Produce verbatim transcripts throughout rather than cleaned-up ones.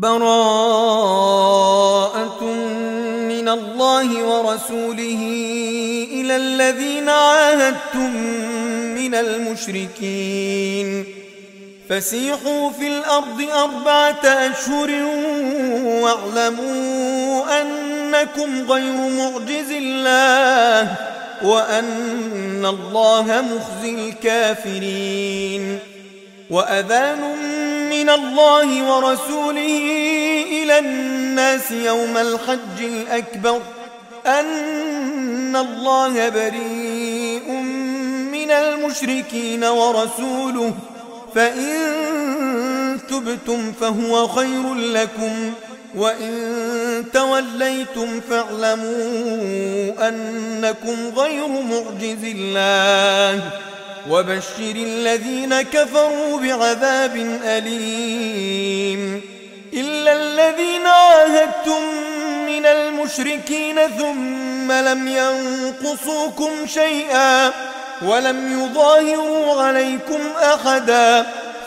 براءة من الله ورسوله إلى الذين عاهدتم من المشركين فسيحوا في الأرض أربعة أشهر واعلموا أنكم غير معجز الله وأن الله مخزي الكافرين. وأذان من الله ورسوله إلى الناس يوم الحج الأكبر أن الله بريء من المشركين ورسوله فإن تبتم فهو خير لكم وإن توليتم فاعلموا أنكم غير معجز الله وبشر الذين كفروا بعذاب أليم. إلا الذين عاهدتم من المشركين ثم لم ينقصوكم شيئا ولم يظاهروا عليكم أحدا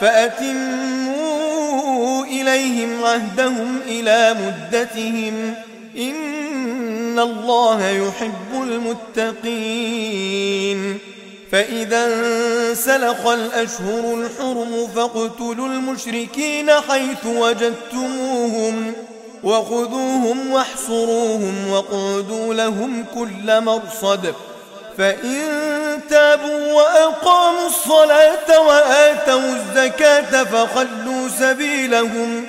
فأتموا إليهم عهدهم إلى مدتهم إن الله يحب المتقين. فإذا انسلخ الأشهر الحرم فاقتلوا المشركين حيث وجدتموهم وخذوهم واحصروهم واقعدوا لهم كل مرصد فإن تابوا وأقاموا الصلاة وآتوا الزكاة فخلوا سبيلهم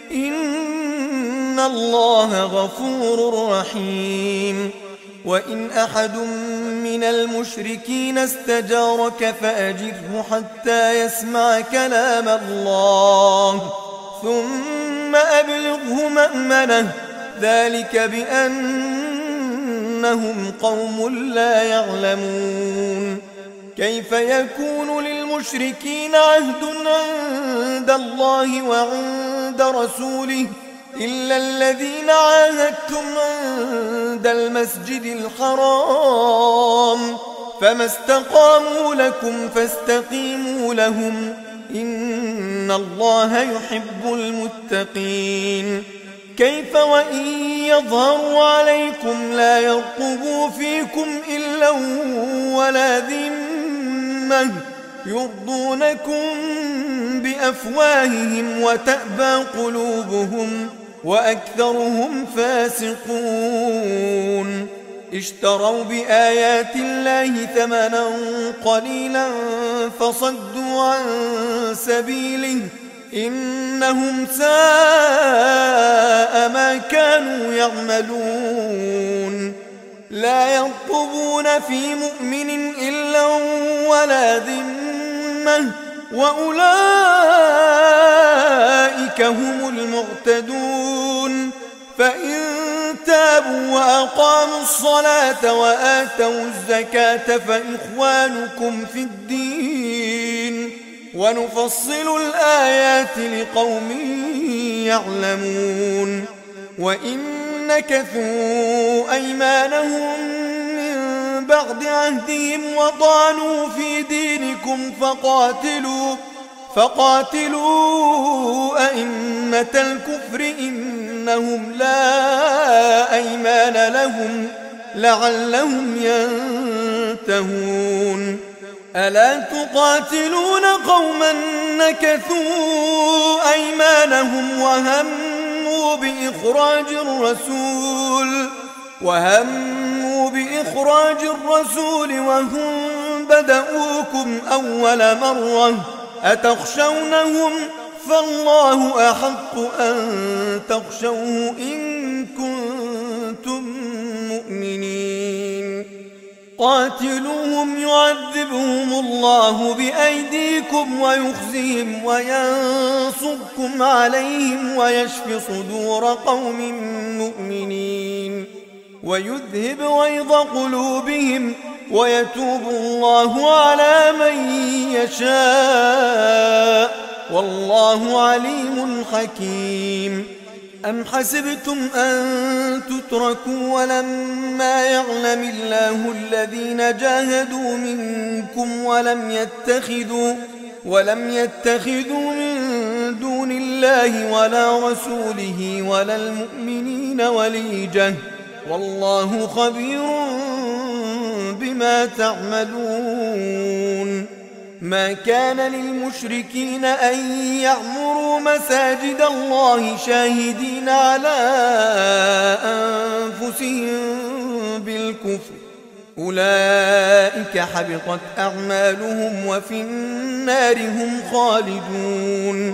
إن الله غفور رحيم. وإن أحد من المشركين استجارك فأجره حتى يسمع كلام الله ثم أبلغه مأمنه ذلك بأنهم قوم لا يعلمون. كيف يكون للمشركين عهد عند الله وعند رسوله إلا الذين عاهدتم عند المسجد الحرام فما استقاموا لكم فاستقيموا لهم إن الله يحب المتقين. كيف وإن يظهروا عليكم لا يرقبوا فيكم إلا ولا ذمة يرضونكم بأفواههم وتأبى قلوبهم وأكثرهم فاسقون. اشتروا بآيات الله ثمنا قليلا فصدوا عن سبيله إنهم ساء ما كانوا يعملون. لا يرقبون في مؤمن إلا ولا ذمة وأولئك هم المعتدون. فإن تابوا وأقاموا الصلاة وآتوا الزكاة فإخوانكم في الدين ونفصل الآيات لقوم يعلمون. وإن نكثوا أيمانهم من بعد عهدهم وطعنوا في دينكم فقاتلوا فقاتلوا أئمة الكفر إنهم لا أيمان لهم لعلهم ينتهون. ألا تقاتلون قوما نكثوا أيمانهم وهموا بإخراج الرسول وهموا بإخراج الرسول وهم بدؤوكم أول مرة أتخشونهم فالله أحق أن تخشوه إن كنتم مؤمنين. قاتلوهم يعذبهم الله بأيديكم ويخزيهم وينصركم عليهم ويشف صدور قوم مؤمنين ويذهب غيظ قلوبهم ويتوب الله على من يشاء والله عليم حكيم. أم حسبتم أن تتركوا ولما يعلم الله الذين جاهدوا منكم ولم يتخذوا ولم يتخذوا من دون الله بالله ولا رسوله ولا المؤمنين وليجة والله خبير بما تعملون. ما كان للمشركين أن يعمروا مساجد الله شاهدين على أنفسهم بالكفر أولئك حبطت أعمالهم وفي النار هم خالدون.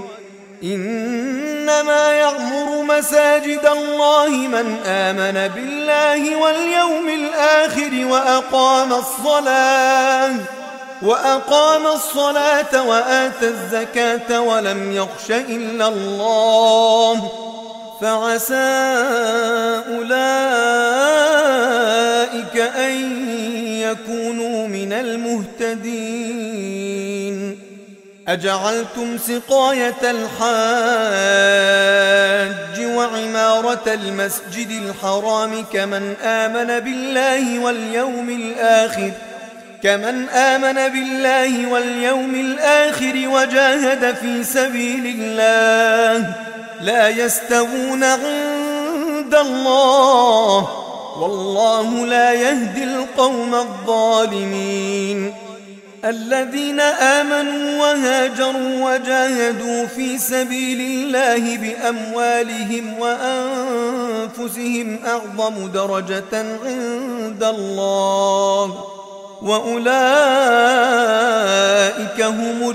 إنما يعمر مساجد الله من آمن بالله واليوم الآخر وأقام الصلاة وأقام الصلاة وآتى الزكاة ولم يخش إلا الله فعسى أولئك أن يكونوا من المهتدين. أجعلتم سقاية الحاج وعمارة المسجد الحرام كمن آمن بالله واليوم الآخر كمن آمن بالله واليوم الآخر وجاهد في سبيل الله لا يستوون عند الله والله لا يهدي القوم الظالمين. الذين آمنوا وهاجروا وجاهدوا في سبيل الله بأموالهم وأنفسهم أعظم درجة عند الله وأولئك هم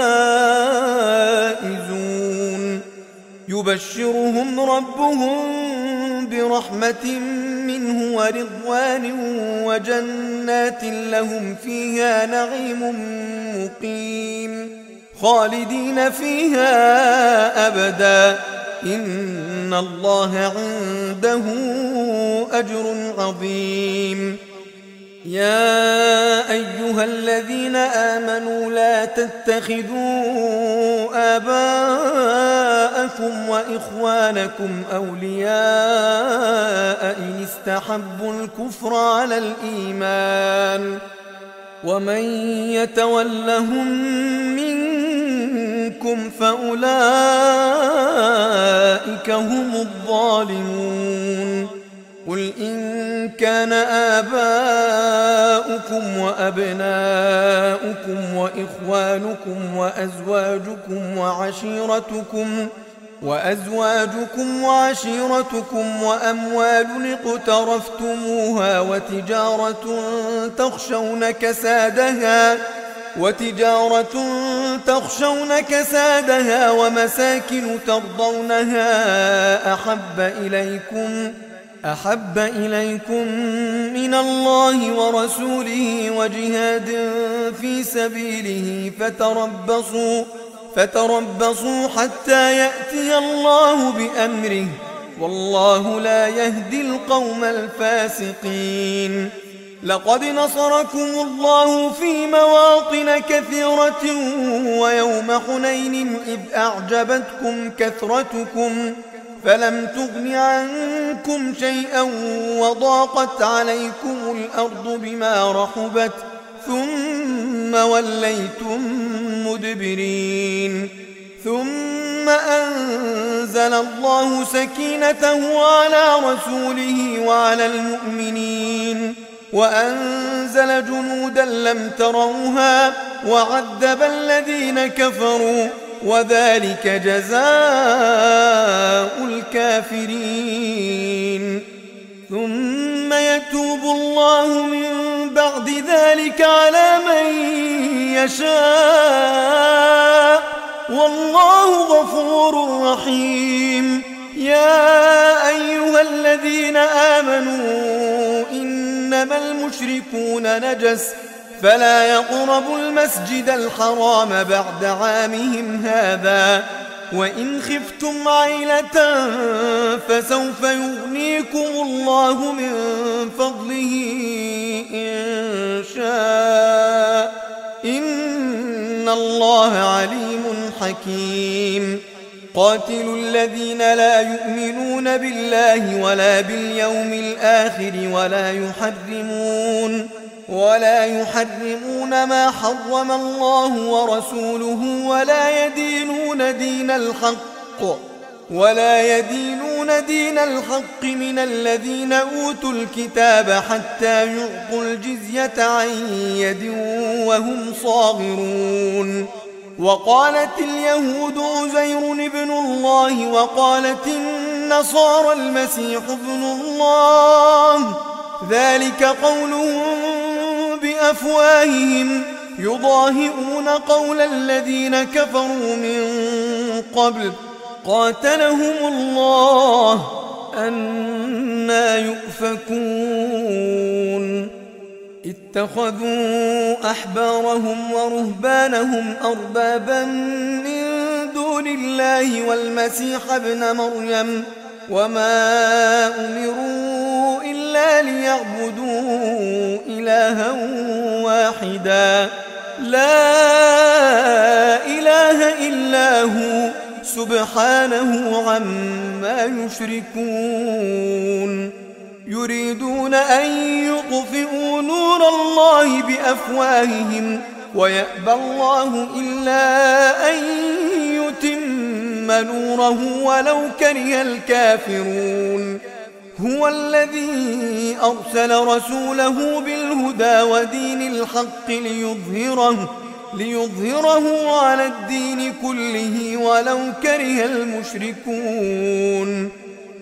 الفائزون. يبشرهم ربهم برحمة منه ورضوان وجنات لهم فيها نعيم مقيم خالدين فيها أبدا إن الله عنده أجر عظيم. يا أيها الذين آمنوا لا تتخذوا آباءكم وإخوانكم أولياء إن استحبوا الكفر على الإيمان ومن يتولهم منكم فأولئك هم الظالمون. قل إن كان آباؤكم وأبناؤكم وإخوانكم وأزواجكم وعشيرتكم وأزواجكم وعشيرتكم وأموال اقترفتموها وتجارة تخشون كسادها وتجارة تخشون كسادها ومساكن ترضونها أحب إليكم أحب إليكم من الله ورسوله وجهاد في سبيله فتربصوا فتربصوا حتى يأتي الله بأمره والله لا يهدي القوم الفاسقين. لقد نصركم الله في مواطن كثيرة ويوم حنين إذ أعجبتكم كثرتكم فلم تغن عنكم شيئا وضاقت عليكم الأرض بما رحبت ثم وليتم مدبرين. ثم أنزل الله سكينته على رسوله وعلى المؤمنين وأنزل جنودا لم تروها وعذب الذين كفروا وذلك جزاء الكافرين. ثم يتوب الله من بعد ذلك على من يشاء والله غفور رحيم. يا أيها الذين آمنوا إنما المشركون نجس فلا يقربوا المسجد الحرام بعد عامهم هذا وإن خفتم عيلة فسوف يغنيكم الله من فضله إن شاء إن الله عليم حكيم. قاتلوا الذين لا يؤمنون بالله ولا باليوم الآخر ولا يحرمون ولا يحرمون ما حرم الله ورسوله ولا يدينون دين الحق الحق ولا يدينون دين الحق من الذين أوتوا الكتاب حتى يعطوا الجزية عن يد وهم صاغرون. وقالت اليهود عزير ابن الله وقالت النصارى المسيح ابن الله، ذلك قولهم بأفواههم يضاهئون قول الذين كفروا من قبل قاتلهم الله أنى يؤفكون. اتخذوا أحبارهم ورهبانهم أربابا من دون الله والمسيح ابن مريم وما أمروا إلا ليعبدوا إلها واحدا لا إله إلا هو سبحانه عما يشركون. يريدون أن يطفئوا نور الله بأفواههم ويأبى الله إلا أن يتم نوره ولو كره الكافرون. هو الذي أرسل رسوله بالهدى ودين الحق ليظهره ليظهره على الدين كله ولو كره المشركون.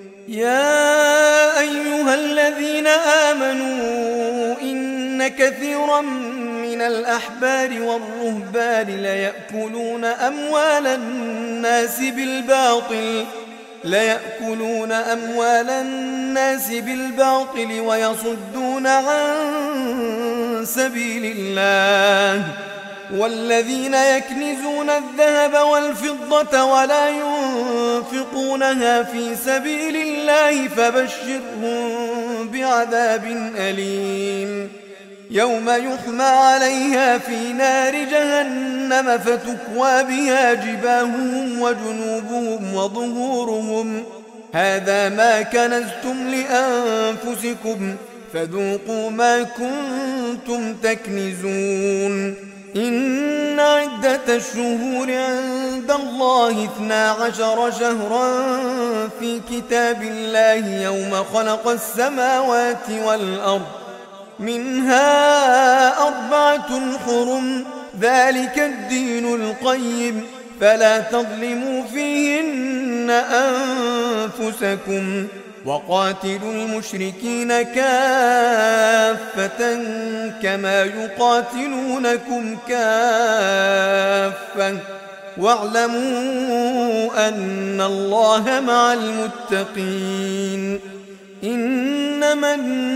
يا أيها الذين آمنوا إن كثيرا من الأحبار والرهبان ليأكلون أموال الناس بالباطل ليأكلون أموال الناس بالباطل ويصدون عن سبيل الله. والذين يكنزون الذهب والفضة ولا ينفقونها في سبيل الله فبشرهم بعذاب أليم يوم يحمى عليها في نار جهنم فتكوى بها جباههم وجنوبهم وظهورهم هذا ما كنزتم لأنفسكم فذوقوا ما كنتم تكنزون. إن عدة الشهور عند الله اثنا عشر شهرا في كتاب الله يوم خلق السماوات والأرض منها أربعة حرم ذلك الدين القيم فلا تظلموا فيهن أنفسكم وقاتلوا المشركين كافة كما يقاتلونكم كافة واعلموا أن الله مع المتقين. إنما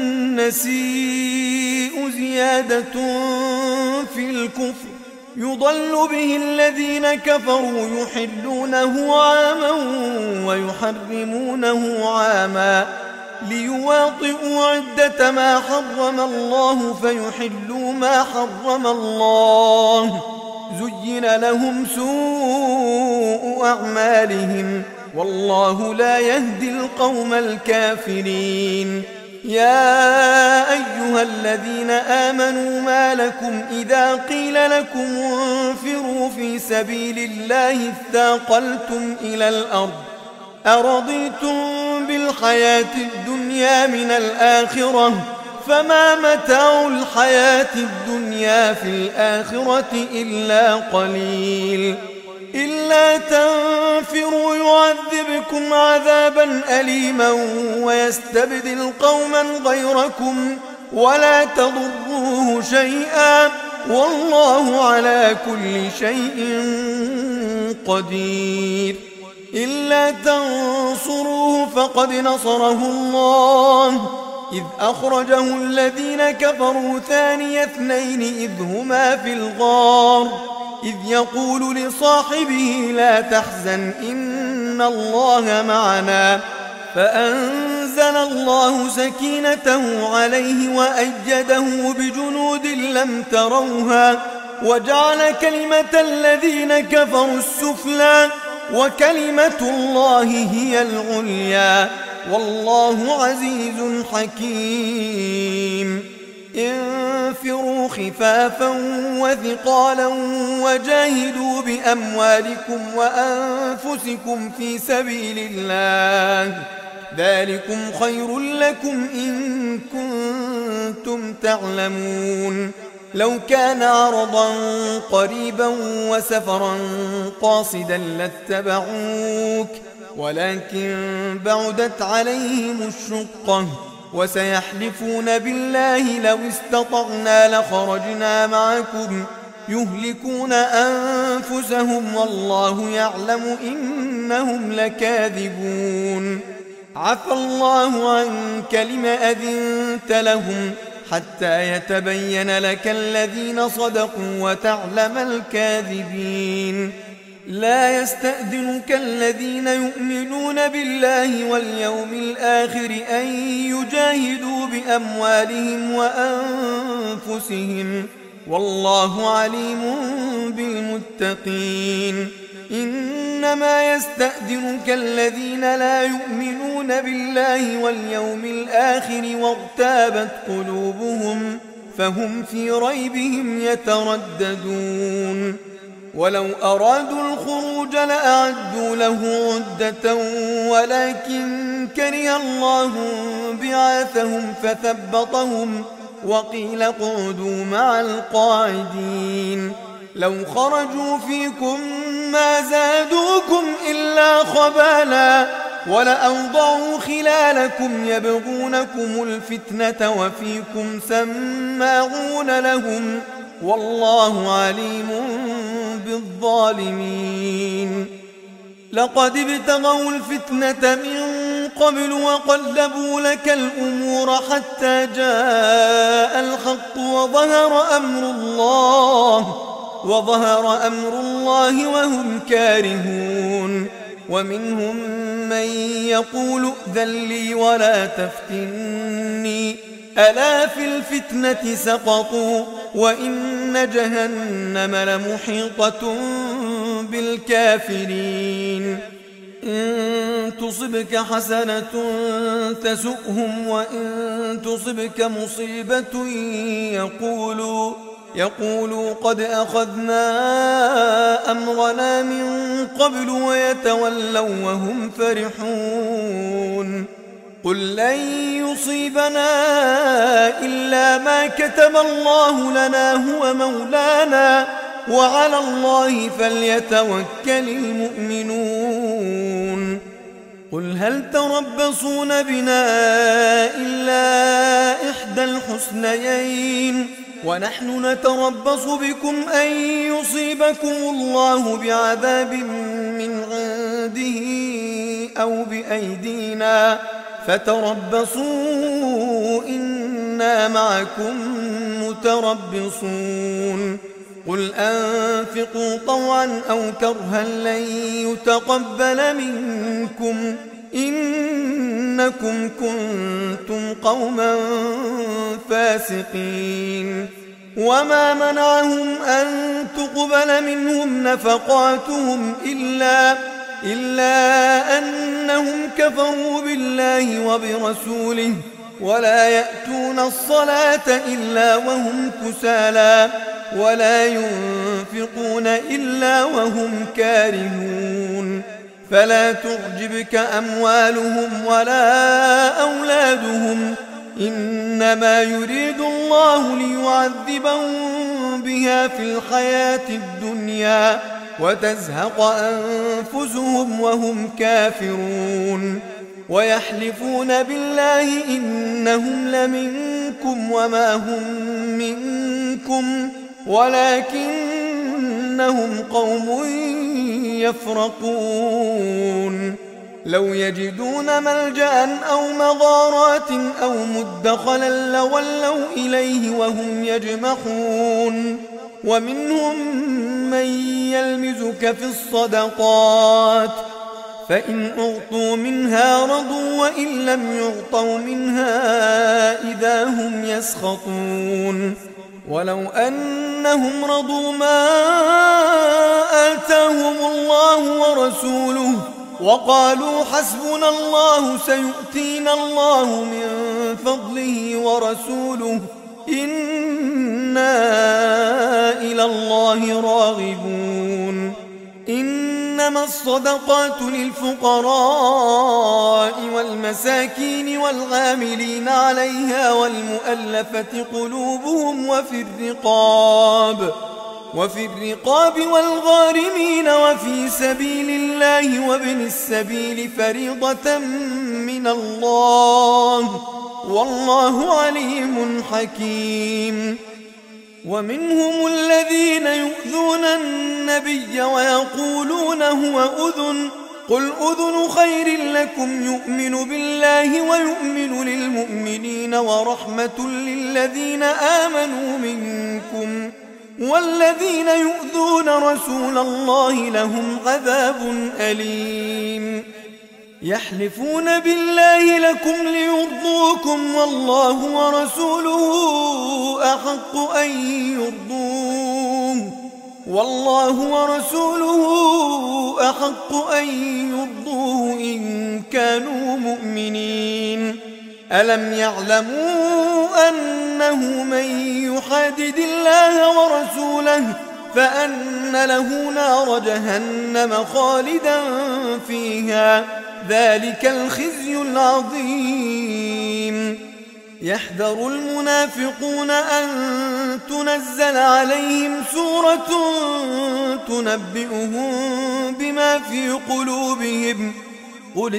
النسيء زيادة في الكفر يضل به الذين كفروا يحلونه عاما ويحرمونه عاما ليواطئوا عدة ما حرم الله فيحلوا ما حرم الله زين لهم سوء أعمالهم والله لا يهدي القوم الكافرين. يا أيها الذين آمنوا ما لكم إذا قيل لكم انفروا في سبيل الله اثاقلتم إلى الأرض أرضيتم بالحياة الدنيا من الآخرة فما متاع الحياة الدنيا في الآخرة إلا قليل. إلا تنفروا يعذبكم عذابا أليما ويستبدل قوما غيركم ولا تضروه شيئا والله على كل شيء قدير. إلا تنصروه فقد نصره الله إذ أخرجه الذين كفروا ثاني اثنين إذ هما في الغار إذ يقول لصاحبه لا تحزن إن الله معنا فأنزل الله سكينته عليه وأيده بجنود لم تروها وجعل كلمة الذين كفروا السفلى وكلمة الله هي العليا والله عزيز حكيم. انفروا خفافا وثقالا وجاهدوا بأموالكم وأنفسكم في سبيل الله ذلكم خير لكم إن كنتم تعلمون. لو كان عرضا قريبا وسفرا قاصدا لاتبعوك ولكن بعدت عليهم الشقة وسيحلفون بالله لو استطعنا لخرجنا معكم يهلكون أنفسهم والله يعلم إنهم لكاذبون. عفى الله عنك لم أذنت لهم حتى يتبين لك الذين صدقوا وتعلم الكاذبين. لا يستأذنك الذين يؤمنون بالله واليوم الآخر أن يجاهدوا بأموالهم وأنفسهم والله عليم بالمتقين. إنما يستأذنك الذين لا يؤمنون بالله واليوم الآخر وارتابت قلوبهم فهم في ريبهم يترددون. ولو أرادوا الخروج لأعدوا له عدة ولكن كره الله بعاثهم فثبطهم وقيل اقعدوا مع القاعدين. لو خرجوا فيكم ما زادوكم إلا خبالا ولأوضعوا خلالكم يبغونكم الفتنة وفيكم سماعون لهم والله عليم بالظالمين. لقد ابتغوا الفتنة من قبل وقلبوا لك الأمور حتى جاء الحق وظهر أمر الله وظهر أمر الله وهم كارهون. ومنهم من يقول ائذن لي ولا تفتني ألا في الفتنة سقطوا وإن جهنم لمحيطة بالكافرين. إن تصبك حسنة تسؤهم وإن تصبك مصيبة يقولوا يقولوا قد أخذنا أمرنا من قبل ويتولوا وهم فرحون. قل لن يصيبنا إلا ما كتب الله لنا هو مولانا وعلى الله فليتوكل المؤمنون. قل هل تربصون بنا إلا إحدى الحسنيين ونحن نتربص بكم أن يصيبكم الله بعذاب من عنده أو بأيدينا فتربصوا إنا معكم متربصون. قل أنفقوا طوعا أو كرها لن يتقبل منكم إنكم كنتم قوما فاسقين. وما منعهم أن تقبل منهم نفقاتهم إلا إلا أنهم كفروا بالله وبرسوله ولا يأتون الصلاة إلا وهم كسالى ولا ينفقون إلا وهم كارهون. فلا تعجبك أموالهم ولا أولادهم إنما يريد الله ليعذبهم بها في الحياة الدنيا وتزهق أنفسهم وهم كافرون. ويحلفون بالله إنهم لمنكم وما هم منكم ولكنهم قوم يفرقون. لو يجدون ملجأ أو مغارات أو مدخلا لولوا إليه وهم يجمحون. ومنهم من يلمزك في الصدقات فإن أعطوا منها رضوا وإن لم يعطوا منها إذا هم يسخطون. ولو أنهم رضوا ما آتاهم الله ورسوله وقالوا حسبنا الله سيؤتينا الله من فضله ورسوله إنا إلى الله راغبون إنما الصدقات للفقراء والمساكين والعاملين عليها والمؤلفة قلوبهم وفي الرقاب وفي الرقاب والغارمين وفي سبيل الله وابن السبيل فريضة من الله والله عليم حكيم. ومنهم الذين يؤذون النبي ويقولون هو أذن قل أذن خير لكم يؤمن بالله ويؤمن للمؤمنين ورحمة للذين آمنوا منكم والذين يؤذون رسول الله لهم عذاب أليم. يحلفون بالله لكم ليرضوكم والله ورسوله أحق أن يرضوه والله ورسوله أحق أن يرضوه إن كانوا مؤمنين. ألم يعلموا أنه من يحادد الله ورسوله فأن له نار جهنم خالدا فيها ذلك الخزي العظيم. يحذر المنافقون أن تنزل عليهم سورة تنبئهم بما في قلوبهم قل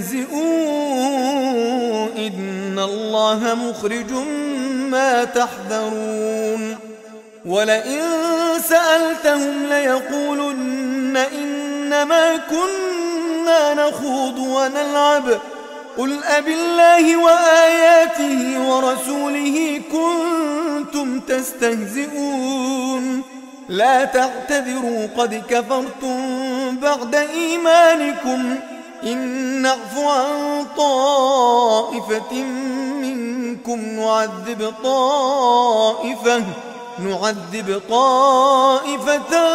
استهزئوا إن الله مخرج ما تحذرون. ولئن سألتهم ليقولن إنما كنا نخوض ونلعب قل أبالله وآياته ورسوله كنتم تستهزئون لا تعتذروا قد كفرتم بعد إيمانكم إن نعف عن طائفة منكم نعذب طائفة نعذب طائفة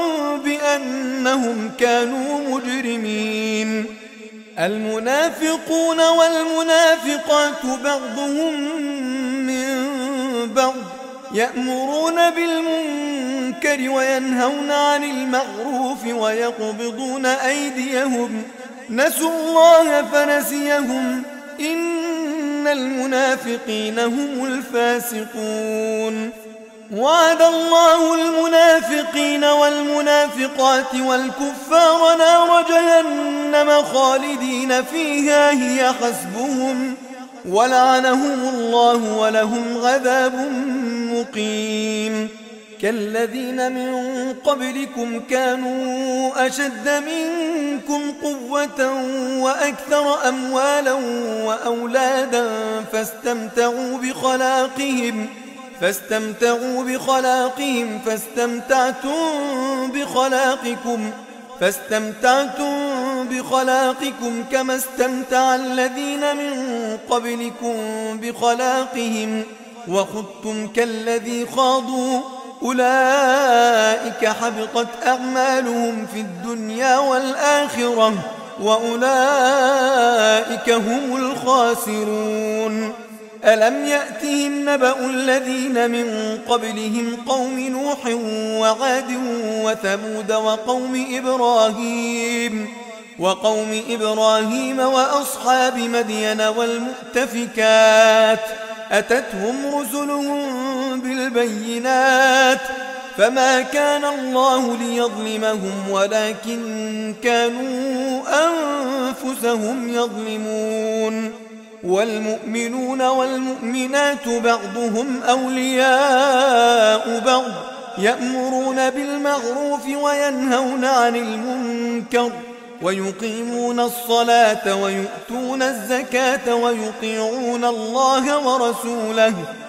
بأنهم كانوا مجرمين. المنافقون والمنافقات بعضهم من بعض يأمرون بالمنكر وينهون عن المعروف ويقبضون أيديهم نسوا الله فنسيهم إن المنافقين هم الفاسقون. وعد الله المنافقين والمنافقات والكفار نار جهنم خالدين فيها هي حسبهم ولعنهم الله ولهم عذاب مقيم. كالذين من قبلكم كانوا أشد منكم قوة وأكثر أموالا وأولادا فاستمتعوا بخلاقهم فاستمتعوا بخلاقهم فاستمتعتم بخلاقكم فاستمتعتم بخلاقكم كما استمتع الذين من قبلكم بخلاقهم وخضتم كالذي خاضوا أولئك حبطت أعمالهم في الدنيا والآخرة وأولئك هم الخاسرون. ألم يأتهم نبأ الذين من قبلهم قوم نوح وعاد وثمود وقوم إبراهيم وقوم إبراهيم وأصحاب مدين والمؤتفكات أتتهم رسلهم بالبينات فما كان الله ليظلمهم ولكن كانوا أنفسهم يظلمون. والمؤمنون والمؤمنات بعضهم أولياء بعض يأمرون بالمعروف وينهون عن المنكر ويقيمون الصلاة ويؤتون الزكاة ويطيعون الله ورسوله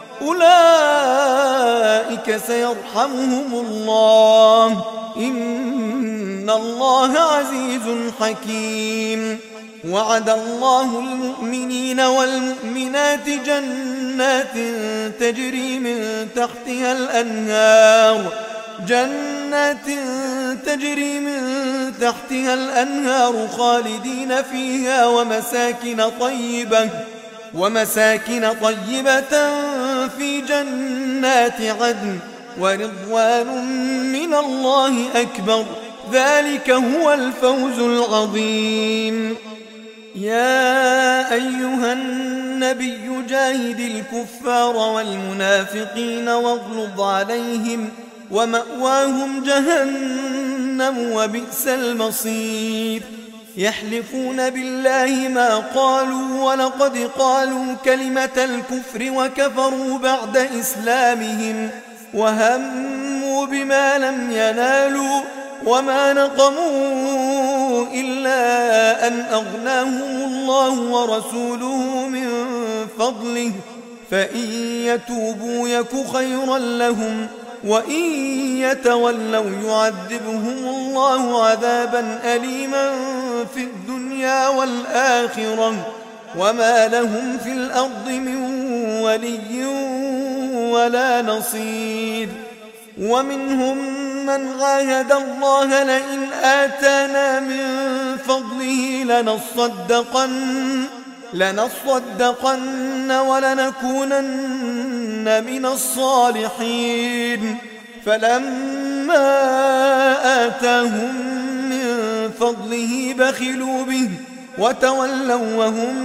أولئك سيرحمهم الله إن الله عزيز حكيم. وعد الله المؤمنين والمؤمنات جنات تجري من تحتها الأنهار جنات تجري من تحتها الأنهار خالدين فيها ومساكن طيبة ومساكن طيبة في جنات عدن ورضوان من الله أكبر، ذلك هو الفوز العظيم. يا أيها النبي جاهد الكفار والمنافقين واغلظ عليهم ومأواهم جهنم وبئس المصير. يحلفون بالله ما قالوا ولقد قالوا كلمة الكفر وكفروا بعد إسلامهم وهموا بما لم ينالوا وما نقموا إلا أن أغناهم الله ورسوله من فضله فإن يتوبوا يك خيرا لهم وإن يتولوا يعذبهم الله عذابا أليما في الدنيا والآخرة وما لهم في الأرض من ولي ولا نصير. ومنهم من عاهد الله لئن آتانا من فضله لنصدقن لنصدقن ولنكونن من الصالحين فلما آتاهم من فضله بخلوا به وتولوا وهم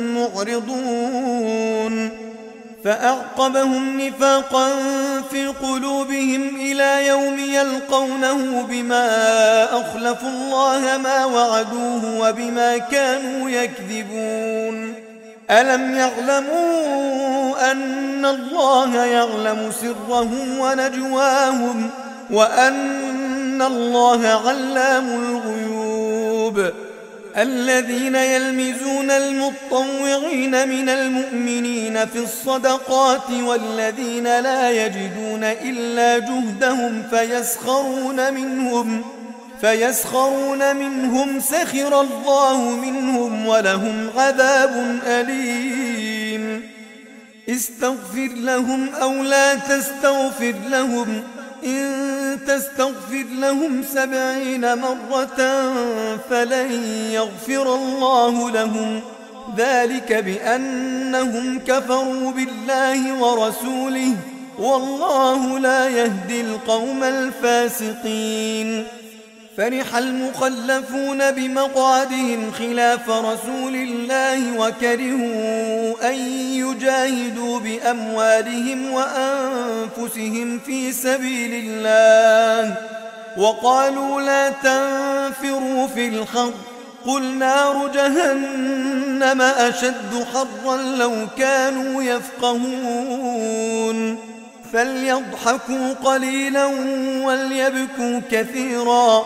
معرضون فأعقبهم نفاقا في قلوبهم إلى يوم يلقونه بما أخلفوا الله ما وعدوه وبما كانوا يكذبون. ألم يعلموا أن الله يعلم سرهم ونجواهم وأن الله علام الغيوب. الذين يلمزون المطوعين من المؤمنين في الصدقات والذين لا يجدون إلا جهدهم فيسخرون منهم فيسخرون منهم سخر الله منهم ولهم عذاب أليم. استغفر لهم أو لا تستغفر لهم إن تستغفر لهم سبعين مرة فلن يغفر الله لهم ذلك بأنهم كفروا بالله ورسوله والله لا يهدي القوم الفاسقين. فرح المخلفون بمقعدهم خلاف رسول الله وكرهوا أن يجاهدوا بأموالهم وأنفسهم في سبيل الله وقالوا لا تنفروا في الحر قل نار جهنم أشد حرا لو كانوا يفقهون. فليضحكوا قليلا وليبكوا كثيرا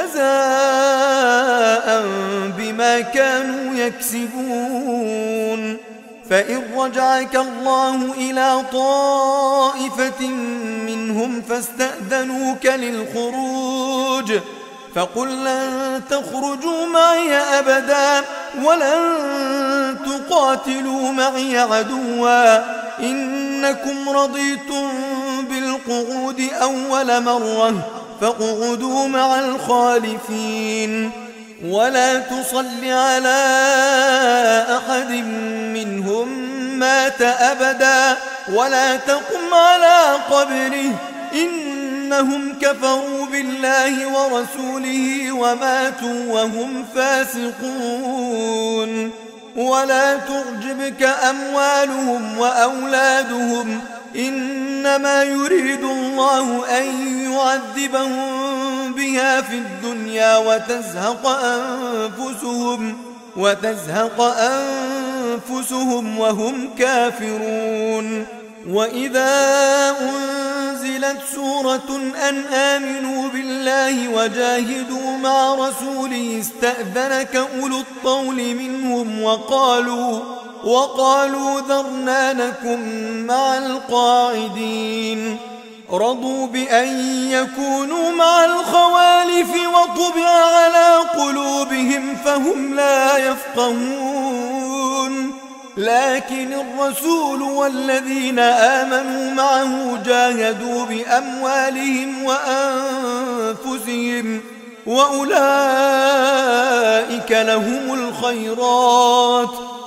جزاء بما كانوا يكسبون. فإن رجعك الله إلى طائفة منهم فاستأذنوك للخروج فقل لن تخرجوا معي أبدا ولن تقاتلوا معي عدوا إنكم رضيتم بالقعود أول مرة فاقعدوا مع الخالفين ولا تصل على أحد منهم مات أبدا ولا تقم على قبره إنهم كفروا بالله ورسوله وماتوا وهم فاسقون. ولا تعجبك أموالهم وأولادهم إنما يريد الله أن يعذبهم بها في الدنيا وتزهق أنفسهم وتزهق أنفسهم وهم كافرون. وإذا أنزلت سورة أن آمنوا بالله وجاهدوا مع رسوله استأذنك أولو الطول منهم وقالوا وقالوا ذرنا نكن مع القاعدين رضوا بأن يكونوا مع الخوالف وطبع على قلوبهم فهم لا يفقهون. لكن الرسول والذين آمنوا معه جاهدوا بأموالهم وأنفسهم وأولئك لهم الخيرات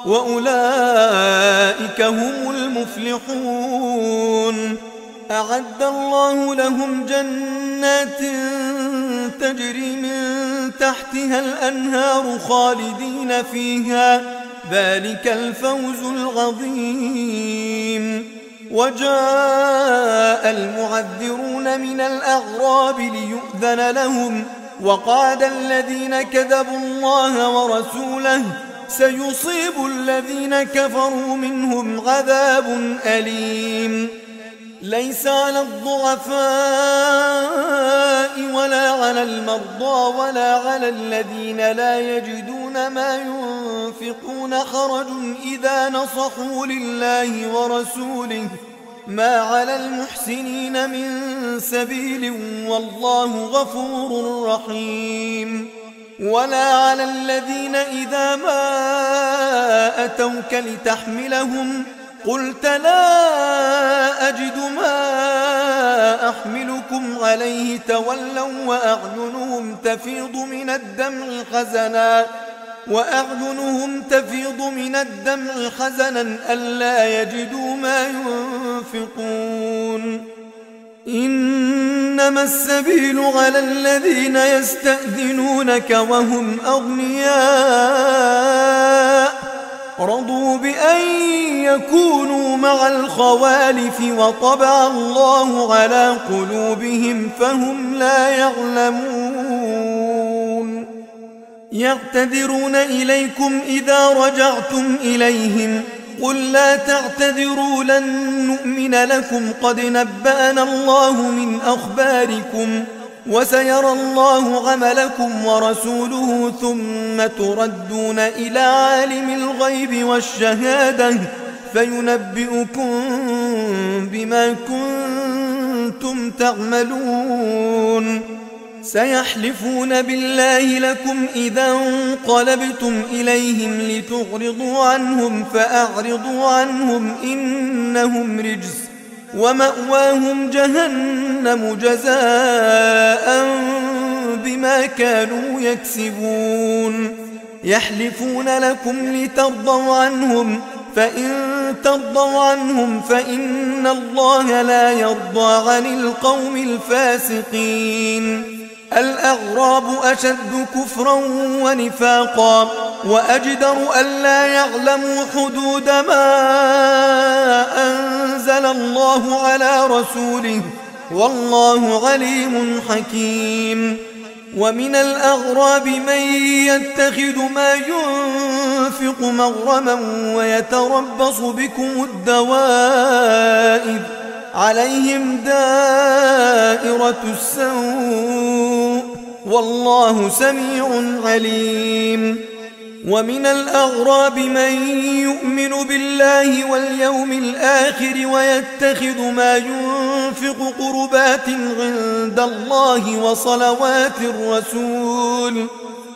وأولئك هم المفلحون. أعد الله لهم جنات تجري من تحتها الأنهار خالدين فيها، ذلك الفوز العظيم. وجاء المعذرون من الأعراب ليؤذن لهم، وقعد الذين كذبوا الله ورسوله سيصيب الذين كفروا منهم عذاب أليم. ليس على الضعفاء ولا على المرضى ولا على الذين لا يجدون ما ينفقون حرج إذا نصحوا لله ورسوله، ما على المحسنين من سبيل والله غفور رحيم. ولا على الذين إذا ما أتوك لتحملهم قلت لا أجد ما أحملكم عليه تولوا وأعينهم تفيض من الدمع حزنا وأعينهم تفيض من الدمع حزنا ألا يجدوا ما ينفقون. إنما السبيل على الذين يستأذنونك وهم أغنياء رضوا بأن يكونوا مع الخوالف وطبع الله على قلوبهم فهم لا يعلمون. يعتذرون إليكم إذا رجعتم إليهم قل لا تعتذروا لن نؤمن لكم قد نبأنا الله من أخباركم وسيرى الله عملكم ورسوله ثم تردون إلى عالم الغيب والشهادة فينبئكم بما كنتم تعملون. سيحلفون بالله لكم إذا انقلبتم إليهم لتعرضوا عنهم فأعرضوا عنهم إنهم رجس ومأواهم جهنم جزاء بما كانوا يكسبون. يحلفون لكم لترضوا عنهم فإن ترضوا عنهم فإن الله لا يرضى عن القوم الفاسقين. الأعراب أشد كفرا ونفاقا وأجدر ألا يعلموا حدود ما أنزل الله على رسوله والله عليم حكيم. ومن الأغراب من يتخذ ما ينفق مغرما ويتربص بكم الدوائر عليهم دائرة السوء والله سميع عليم. ومن الأغراب من يؤمن بالله واليوم الآخر ويتخذ ما ينفق قربات عند الله وصلوات الرسول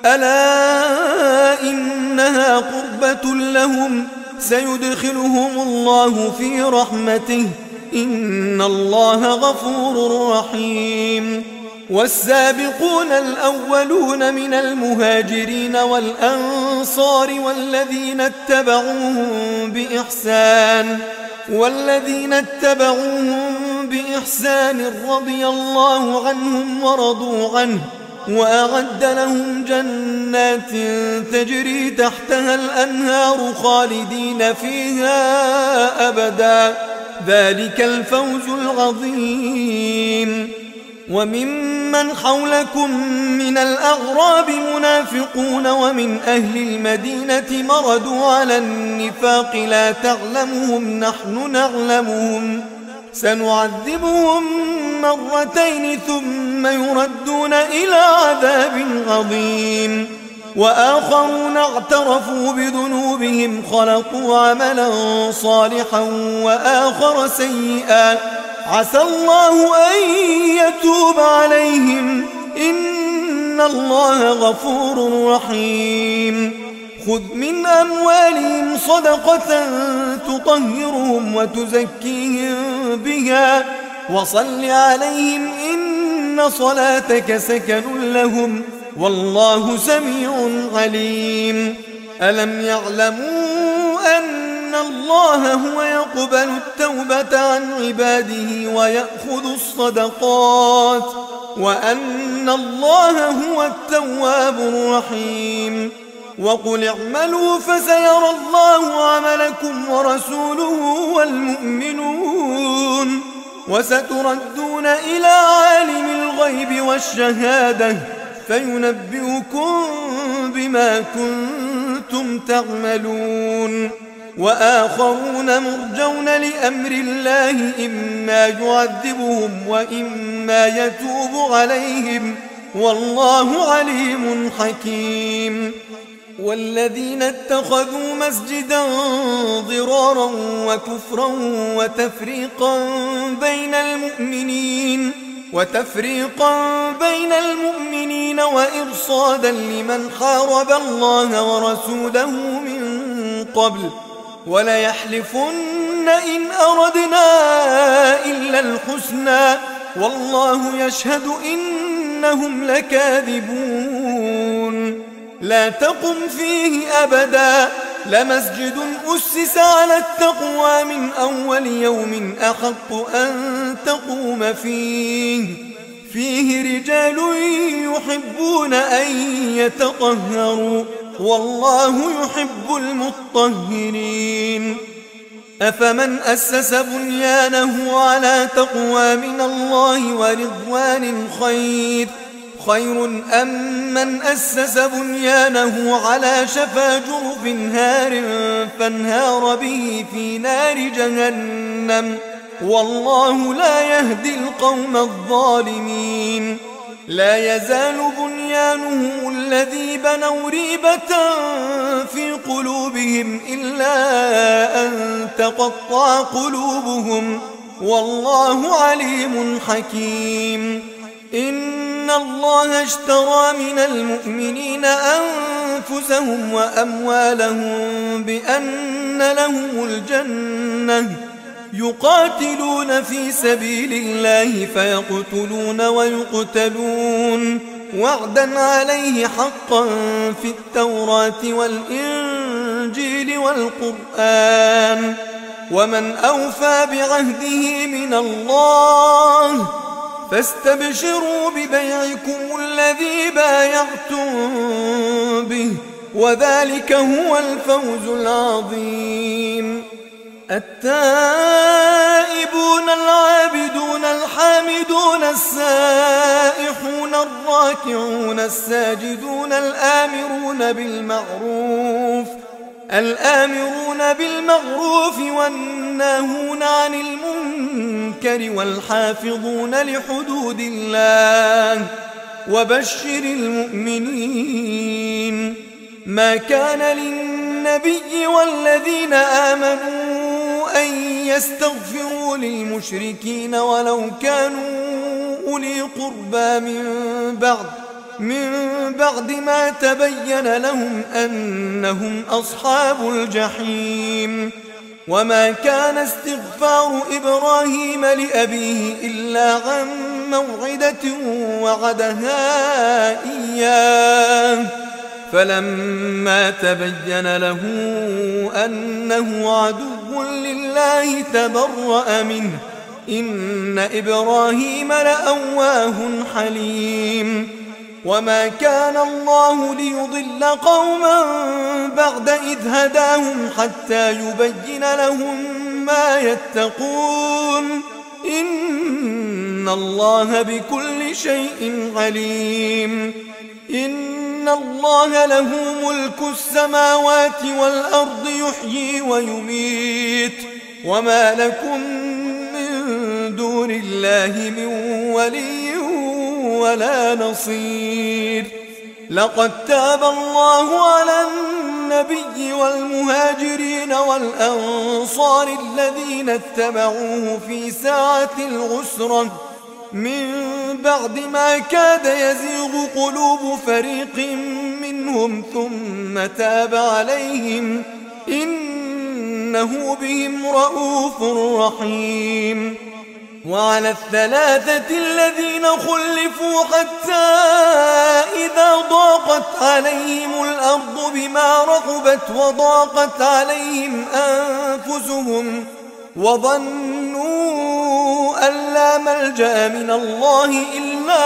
ألا إنها قربة لهم سيدخلهم الله في رحمته إن الله غفور رحيم. والسابقون الأولون من المهاجرين والأنصار والذين اتبعوهم بإحسان والذين اتبعوهم بإحسان رضي الله عنهم ورضوا عنه وأعد لهم جنات تجري تحتها الأنهار خالدين فيها أبدا ذلك الفوز العظيم. وممن حولكم من الأغراب منافقون ومن أهل المدينة مردوا على النفاق لا تعلمهم نحن نعلمهم سنعذبهم مرتين ثم يردون إلى عذاب عظيم. وآخرون اعترفوا بذنوبهم خلطوا عملا صالحا وآخر سيئا عسى الله أن يتوب عليهم إن الله غفور رحيم. خذ من أموالهم صدقة تطهرهم وتزكيهم بها وصل عليهم إن صلاتك سكن لهم والله سميع عليم. ألم يعلموا أن الله هو يقبل التوبة عن عباده ويأخذ الصدقات وأن الله هو التواب الرحيم. وقل اعملوا فسيرى الله عملكم ورسوله والمؤمنون وستردون إلى عالم الغيب والشهادة فينبئكم بما كنتم تعملون. وآخرون مرجون لأمر الله إما يعذبهم وإما يتوب عليهم والله عليم حكيم. والذين اتخذوا مسجدا ضرارا وكفرا وتفريقا بين المؤمنين وتفريقا بين المؤمنين وإرصادا لمن حارب الله ورسوله من قبل وليحلفن إن أردنا إلا الحسنى والله يشهد إنهم لكاذبون. لا تقم فيه أبدا لمسجد أسس على التقوى من أول يوم أحق أن تقوم فيه فيه رجال يحبون أن يتطهروا والله يحب المطهرين. أفمن أسس بنيانه على تقوى من الله ورضوان خير خير أم من أسس بنيانه على شفا جرف هار فانهار به في نار جهنم والله لا يهدي القوم الظالمين. لا يزال بنيانهم الذي بنوا ريبة في قلوبهم إلا أن تقطع قلوبهم والله عليم حكيم. إن الله اشترى من المؤمنين أنفسهم وأموالهم بأن لهم الجنة يقاتلون في سبيل الله فيقتلون ويقتلون وعدا عليه حقا في التوراة والإنجيل والقرآن ومن أوفى بعهده من الله فاستبشروا ببيعكم الذي بايعتم به وذلك هو الفوز العظيم. التائبون العابدون الحامدون السائحون الراكعون الساجدون الآمرون بالمعروف الآمرون بالمعروف والناهون عن المنكر والحافظون لحدود الله وبشر المؤمنين. ما كان للنبي والذين آمنوا أن يستغفروا للمشركين ولو كانوا أولي قربى من بعد من بعد ما تبين لهم أنهم أصحاب الجحيم. وما كان استغفار إبراهيم لأبيه إلا عن موعدة وعدها إياه فلما تبين له أنه عدو لله تبرأ منه إن إبراهيم لأواه حليم. وما كان الله ليضل قوما بعد إذ هداهم حتى يبين لهم ما يتقون إن الله بكل شيء عليم. إن الله له ملك السماوات والأرض يحيي ويميت وما لكم من دون الله من ولي ولا نصير. لقد تاب الله على النبي والمهاجرين والأنصار الذين اتبعوه في ساعة العسرة من بعد ما كاد يزيغ قلوب فريق منهم ثم تاب عليهم إنه بهم رؤوف رحيم. وعلى الثلاثة الذين خلفوا حتى إذا ضاقت عليهم الأرض بما رحبت وضاقت عليهم أنفسهم وظنوا أن لا ملجأ من الله إلا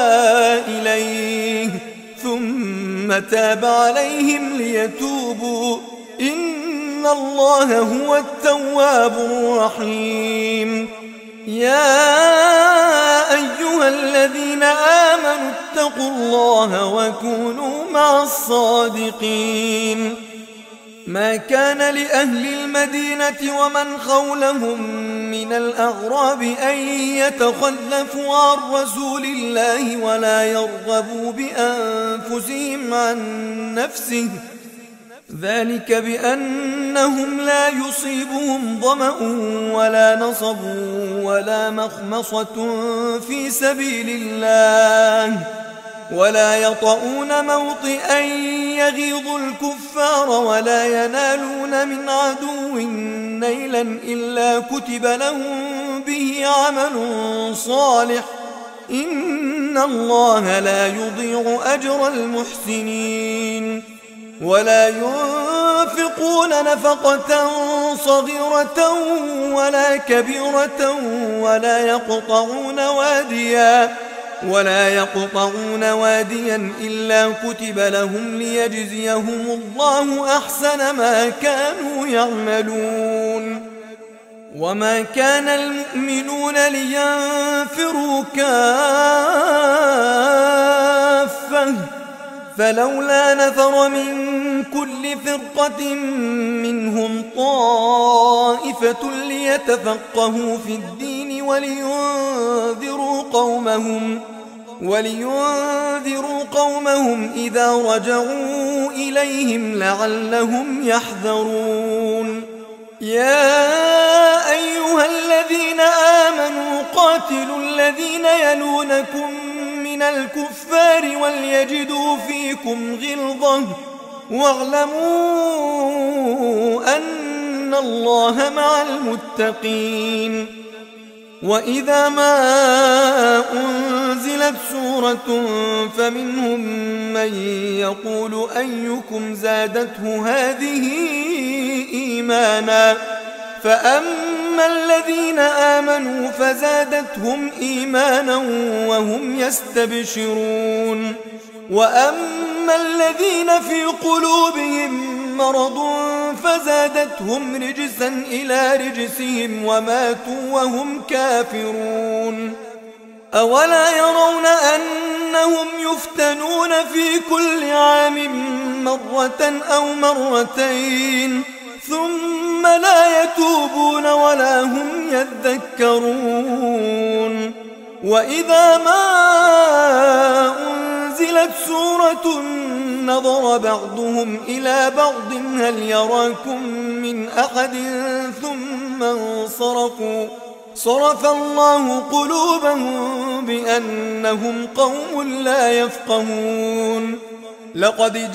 إليه ثم تاب عليهم ليتوبوا إن الله هو التواب الرحيم. يا أيها الذين آمنوا اتقوا الله وكونوا مع الصادقين. ما كان لأهل المدينة ومن حولهم من الأعراب أن يتخلفوا عن رسول الله ولا يرغبوا بأنفسهم عن نفسه ذلك بأنهم لا يصيبهم ظمأ ولا نصب ولا مخمصة في سبيل الله ولا يطؤون موطئا يغيظ الكفار ولا ينالون من عدو نيلا إلا كتب لهم به عمل صالح إن الله لا يضيع أجر المحسنين. ولا ينفقون نفقة صغيرة ولا كبيرة ولا يقطعون واديا ولا يقطعون واديا إلا كتب لهم ليجزيهم الله أحسن ما كانوا يعملون. وما كان المؤمنون لينفروا كافة فلولا نفر من كل فرقة منهم طائفة ليتفقهوا في الدين ولينذروا قومهم ولينذروا قومهم إذا رجعوا إليهم لعلهم يحذرون. يا أيها الذين آمنوا قاتلوا الذين يلونكم من الكفار وليجدوا فيكم غلظة واعلموا أن الله مع المتقين. وإذا ما أنزلت سورة فمنهم من يقول أيكم زادته هذه إيمانا فأما الذين آمنوا فزادتهم إيمانا وهم يستبشرون وأما الذين في قلوبهم مرض فزادتهم رجسا إلى رجسهم وماتوا وهم كافرون. أولا يرون أنهم يفتنون في كل عام مرة أو مرتين ثم لا يتوبون ولا هم يذكرون. وإذا ما أنزلت سورة نظر بعضهم إلى بعض هل يراكم من أحد ثم انصرفوا صرف الله قلوبهم بأنهم قوم لا يفقهون. لقد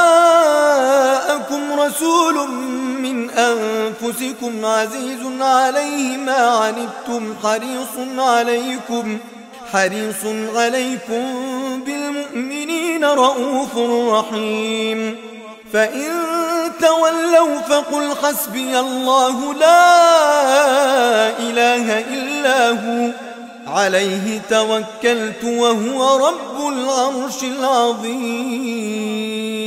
جاءكم رسول من أنفسكم عزيز عليه ما عنتم حريص عليكم حريص عليكم بالمؤمنين رؤوف رحيم. فإن تولوا فقل حسبي الله لا إله إلا هو عليه توكلت وهو رب العرش العظيم.